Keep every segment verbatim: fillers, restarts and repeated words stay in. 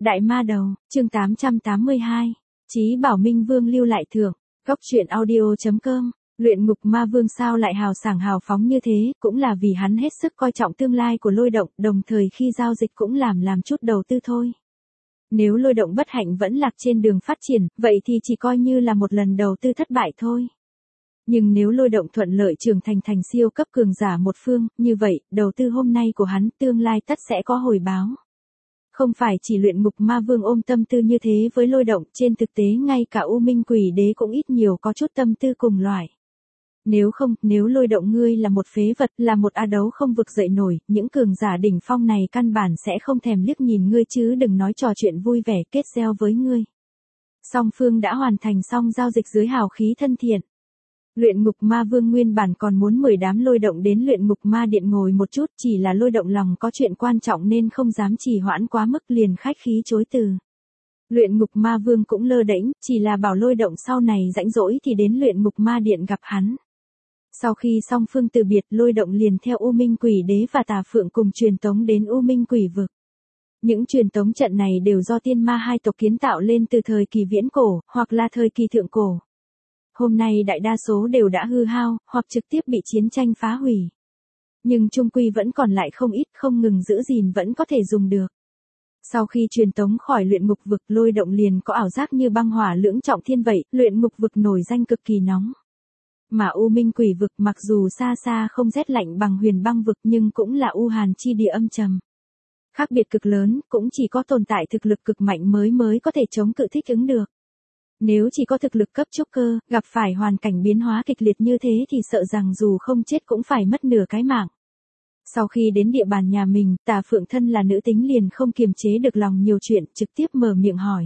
Đại ma đầu, chương tám trăm tám mươi hai. Chí bảo Minh Vương lưu lại thưởng. Góc truyện audio.com. Luyện ngục ma vương sao lại hào sảng hào phóng như thế, cũng là vì hắn hết sức coi trọng tương lai của Lôi Động, đồng thời khi giao dịch cũng làm làm chút đầu tư thôi. Nếu Lôi Động bất hạnh vẫn lạc trên đường phát triển, vậy thì chỉ coi như là một lần đầu tư thất bại thôi. Nhưng nếu Lôi Động thuận lợi trưởng thành thành siêu cấp cường giả một phương, như vậy, đầu tư hôm nay của hắn tương lai tất sẽ có hồi báo. Không phải chỉ luyện ngục ma vương ôm tâm tư như thế với Lôi Động, trên thực tế ngay cả U Minh Quỷ Đế cũng ít nhiều có chút tâm tư cùng loại. Nếu không, nếu Lôi Động ngươi là một phế vật, là một a đấu không vực dậy nổi, những cường giả đỉnh phong này căn bản sẽ không thèm liếc nhìn ngươi chứ đừng nói trò chuyện vui vẻ kết giao với ngươi. Song phương đã hoàn thành xong giao dịch dưới hào khí thân thiện. Luyện ngục ma vương nguyên bản còn muốn mời đám Lôi Động đến luyện ngục ma điện ngồi một chút, chỉ là Lôi Động lòng có chuyện quan trọng nên không dám trì hoãn quá mức liền khách khí chối từ. Luyện ngục ma vương cũng lơ đễnh, chỉ là bảo Lôi Động sau này rãnh rỗi thì đến luyện ngục ma điện gặp hắn. Sau khi song phương từ biệt, Lôi Động liền theo U Minh Quỷ Đế và Tà Phượng cùng truyền tống đến U Minh Quỷ Vực. Những truyền tống trận này đều do tiên ma hai tộc kiến tạo lên từ thời kỳ viễn cổ, hoặc là thời kỳ thượng cổ. Hôm nay đại đa số đều đã hư hao, hoặc trực tiếp bị chiến tranh phá hủy. Nhưng chung quy vẫn còn lại không ít, không ngừng giữ gìn vẫn có thể dùng được. Sau khi truyền tống khỏi luyện ngục vực, Lôi Động liền có ảo giác như băng hỏa lưỡng trọng thiên vậy, luyện ngục vực nổi danh cực kỳ nóng. Mà U Minh Quỷ Vực mặc dù xa xa không rét lạnh bằng Huyền Băng Vực nhưng cũng là u hàn chi địa âm trầm. Khác biệt cực lớn, cũng chỉ có tồn tại thực lực cực mạnh mới mới có thể chống cự thích ứng được. Nếu chỉ có thực lực cấp trúc cơ, gặp phải hoàn cảnh biến hóa kịch liệt như thế thì sợ rằng dù không chết cũng phải mất nửa cái mạng. Sau khi đến địa bàn nhà mình, Tà Phượng thân là nữ tính liền không kiềm chế được lòng nhiều chuyện, trực tiếp mở miệng hỏi.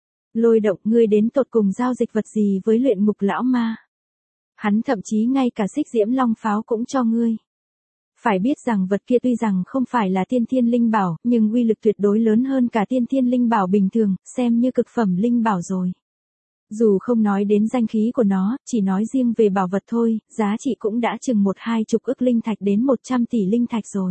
Lôi Động, ngươi đến tột cùng giao dịch vật gì với luyện ngục lão ma? Hắn thậm chí ngay cả xích diễm long pháo cũng cho ngươi. Phải biết rằng vật kia tuy rằng không phải là tiên thiên linh bảo, nhưng uy lực tuyệt đối lớn hơn cả tiên thiên linh bảo bình thường, xem như cực phẩm linh bảo rồi. Dù không nói đến danh khí của nó, chỉ nói riêng về bảo vật thôi, giá trị cũng đã chừng một hai chục ức linh thạch đến một trăm tỷ linh thạch rồi.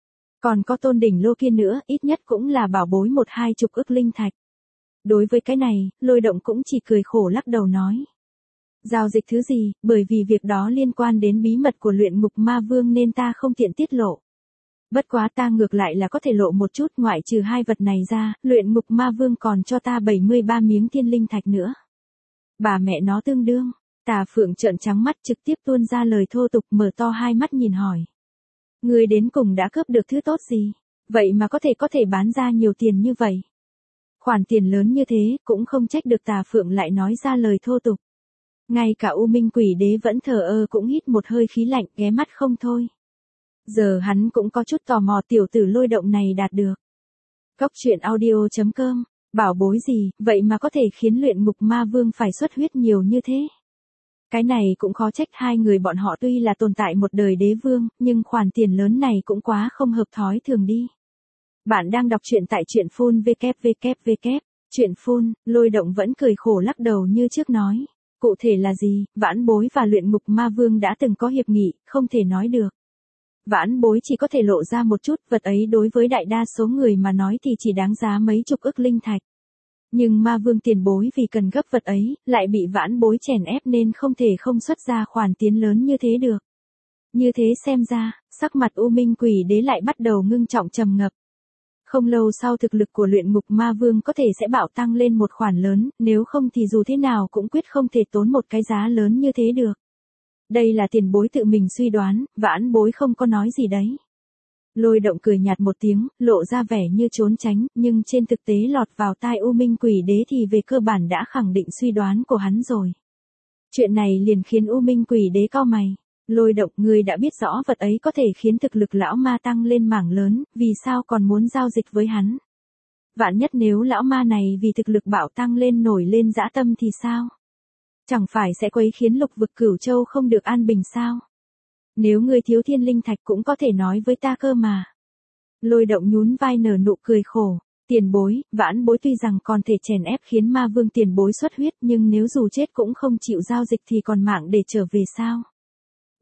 Còn có tôn đỉnh lô kia nữa, ít nhất cũng là bảo bối một hai chục ức linh thạch. Đối với cái này, Lôi Động cũng chỉ cười khổ lắc đầu nói. Giao dịch thứ gì, bởi vì việc đó liên quan đến bí mật của luyện ngục ma vương nên ta không tiện tiết lộ. Bất quá ta ngược lại là có thể lộ một chút, ngoại trừ hai vật này ra, luyện ngục ma vương còn cho ta bảy mươi ba miếng thiên linh thạch nữa. Bà mẹ nó tương đương, Tà Phượng trợn trắng mắt trực tiếp tuôn ra lời thô tục mở to hai mắt nhìn hỏi. Ngươi đến cùng đã cướp được thứ tốt gì, vậy mà có thể có thể bán ra nhiều tiền như vậy. Khoản tiền lớn như thế, cũng không trách được Tà Phượng lại nói ra lời thô tục. Ngay cả U Minh Quỷ Đế vẫn thờ ơ cũng hít một hơi khí lạnh ghé mắt không thôi. Giờ hắn cũng có chút tò mò tiểu tử Lôi Động này đạt được. Góc truyện audio.com. Bảo bối gì, vậy mà có thể khiến luyện ngục ma vương phải xuất huyết nhiều như thế. Cái này cũng khó trách hai người bọn họ tuy là tồn tại một đời đế vương, nhưng khoản tiền lớn này cũng quá không hợp thói thường đi. Bạn đang đọc truyện tại truyện phun www. Truyện phun, Lôi Động vẫn cười khổ lắc đầu như trước nói. Cụ thể là gì, Vãn Bối và luyện ngục ma vương đã từng có hiệp nghị, không thể nói được. Vãn Bối chỉ có thể lộ ra một chút, vật ấy đối với đại đa số người mà nói thì chỉ đáng giá mấy chục ức linh thạch. Nhưng ma vương tiền bối vì cần gấp vật ấy, lại bị Vãn Bối chèn ép nên không thể không xuất ra khoản tiền lớn như thế được. Như thế xem ra, sắc mặt U Minh Quỷ Đế lại bắt đầu ngưng trọng trầm ngập. Không lâu sau thực lực của luyện ngục ma vương có thể sẽ bạo tăng lên một khoản lớn, nếu không thì dù thế nào cũng quyết không thể tốn một cái giá lớn như thế được. Đây là tiền bối tự mình suy đoán, Vãn Bối không có nói gì đấy. Lôi Động cười nhạt một tiếng, lộ ra vẻ như trốn tránh, nhưng trên thực tế lọt vào tai U Minh Quỷ Đế thì về cơ bản đã khẳng định suy đoán của hắn rồi. Chuyện này liền khiến U Minh Quỷ Đế cau mày. Lôi Động, ngươi đã biết rõ vật ấy có thể khiến thực lực lão ma tăng lên mảng lớn, vì sao còn muốn giao dịch với hắn? Vạn nhất nếu lão ma này vì thực lực bạo tăng lên nổi lên dã tâm thì sao? Chẳng phải sẽ quấy khiến lục vực Cửu Châu không được an bình sao? Nếu ngươi thiếu thiên linh thạch cũng có thể nói với ta cơ mà. Lôi Động nhún vai nở nụ cười khổ. Tiền bối, Vãn Bối tuy rằng còn thể chèn ép khiến ma vương tiền bối xuất huyết nhưng nếu dù chết cũng không chịu giao dịch thì còn mạng để trở về sao?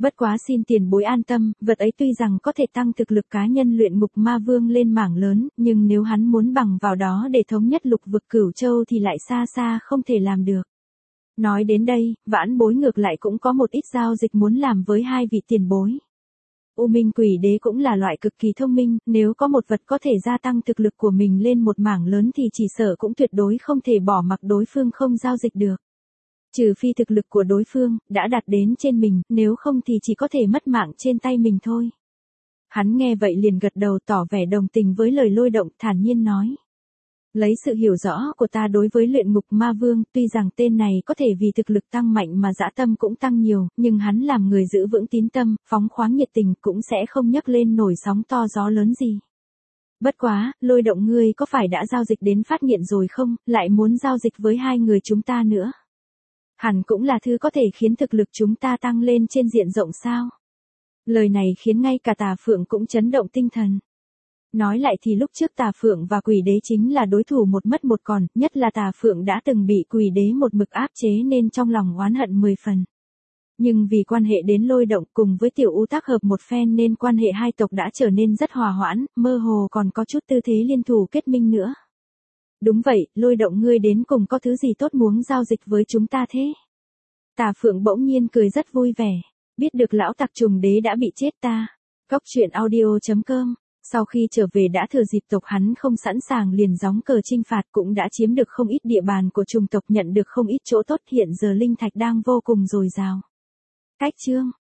Bất quá xin tiền bối an tâm, vật ấy tuy rằng có thể tăng thực lực cá nhân luyện ngục ma vương lên mảng lớn, nhưng nếu hắn muốn bằng vào đó để thống nhất lục vực Cửu Châu thì lại xa xa không thể làm được. Nói đến đây, vãn bối ngược lại cũng có một ít giao dịch muốn làm với hai vị tiền bối. U Minh Quỷ Đế cũng là loại cực kỳ thông minh, nếu có một vật có thể gia tăng thực lực của mình lên một mảng lớn thì chỉ sợ cũng tuyệt đối không thể bỏ mặc đối phương không giao dịch được. Trừ phi thực lực của đối phương đã đạt đến trên mình, nếu không thì chỉ có thể mất mạng trên tay mình thôi. Hắn nghe vậy liền gật đầu tỏ vẻ đồng tình với lời Lôi Động, thản nhiên nói. Lấy sự hiểu rõ của ta đối với luyện ngục ma vương, tuy rằng tên này có thể vì thực lực tăng mạnh mà dã tâm cũng tăng nhiều, nhưng hắn làm người giữ vững tín tâm, phóng khoáng nhiệt tình cũng sẽ không nhấc lên nổi sóng to gió lớn gì. Bất quá, Lôi Động ngươi có phải đã giao dịch đến phát nghiện rồi không, lại muốn giao dịch với hai người chúng ta nữa? Hẳn cũng là thứ có thể khiến thực lực chúng ta tăng lên trên diện rộng sao? Lời này khiến ngay cả Tà Phượng cũng chấn động tinh thần. Nói lại thì lúc trước Tà Phượng và Quỷ Đế chính là đối thủ một mất một còn, nhất là Tà Phượng đã từng bị Quỷ Đế một mực áp chế nên trong lòng oán hận mười phần. Nhưng vì quan hệ đến Lôi Động cùng với Tiểu U tác hợp một phen nên quan hệ hai tộc đã trở nên rất hòa hoãn, mơ hồ còn có chút tư thế liên thủ kết minh nữa. Đúng vậy, Lôi Động ngươi đến cùng có thứ gì tốt muốn giao dịch với chúng ta thế? Tà Phượng bỗng nhiên cười rất vui vẻ, biết được lão tặc trùng đế đã bị chết ta. Góc truyện audio chấm com. Sau khi trở về đã thừa dịp tộc hắn không sẵn sàng liền gióng cờ chinh phạt, cũng đã chiếm được không ít địa bàn của trùng tộc, nhận được không ít chỗ tốt, hiện giờ linh thạch đang vô cùng dồi dào. Cách chương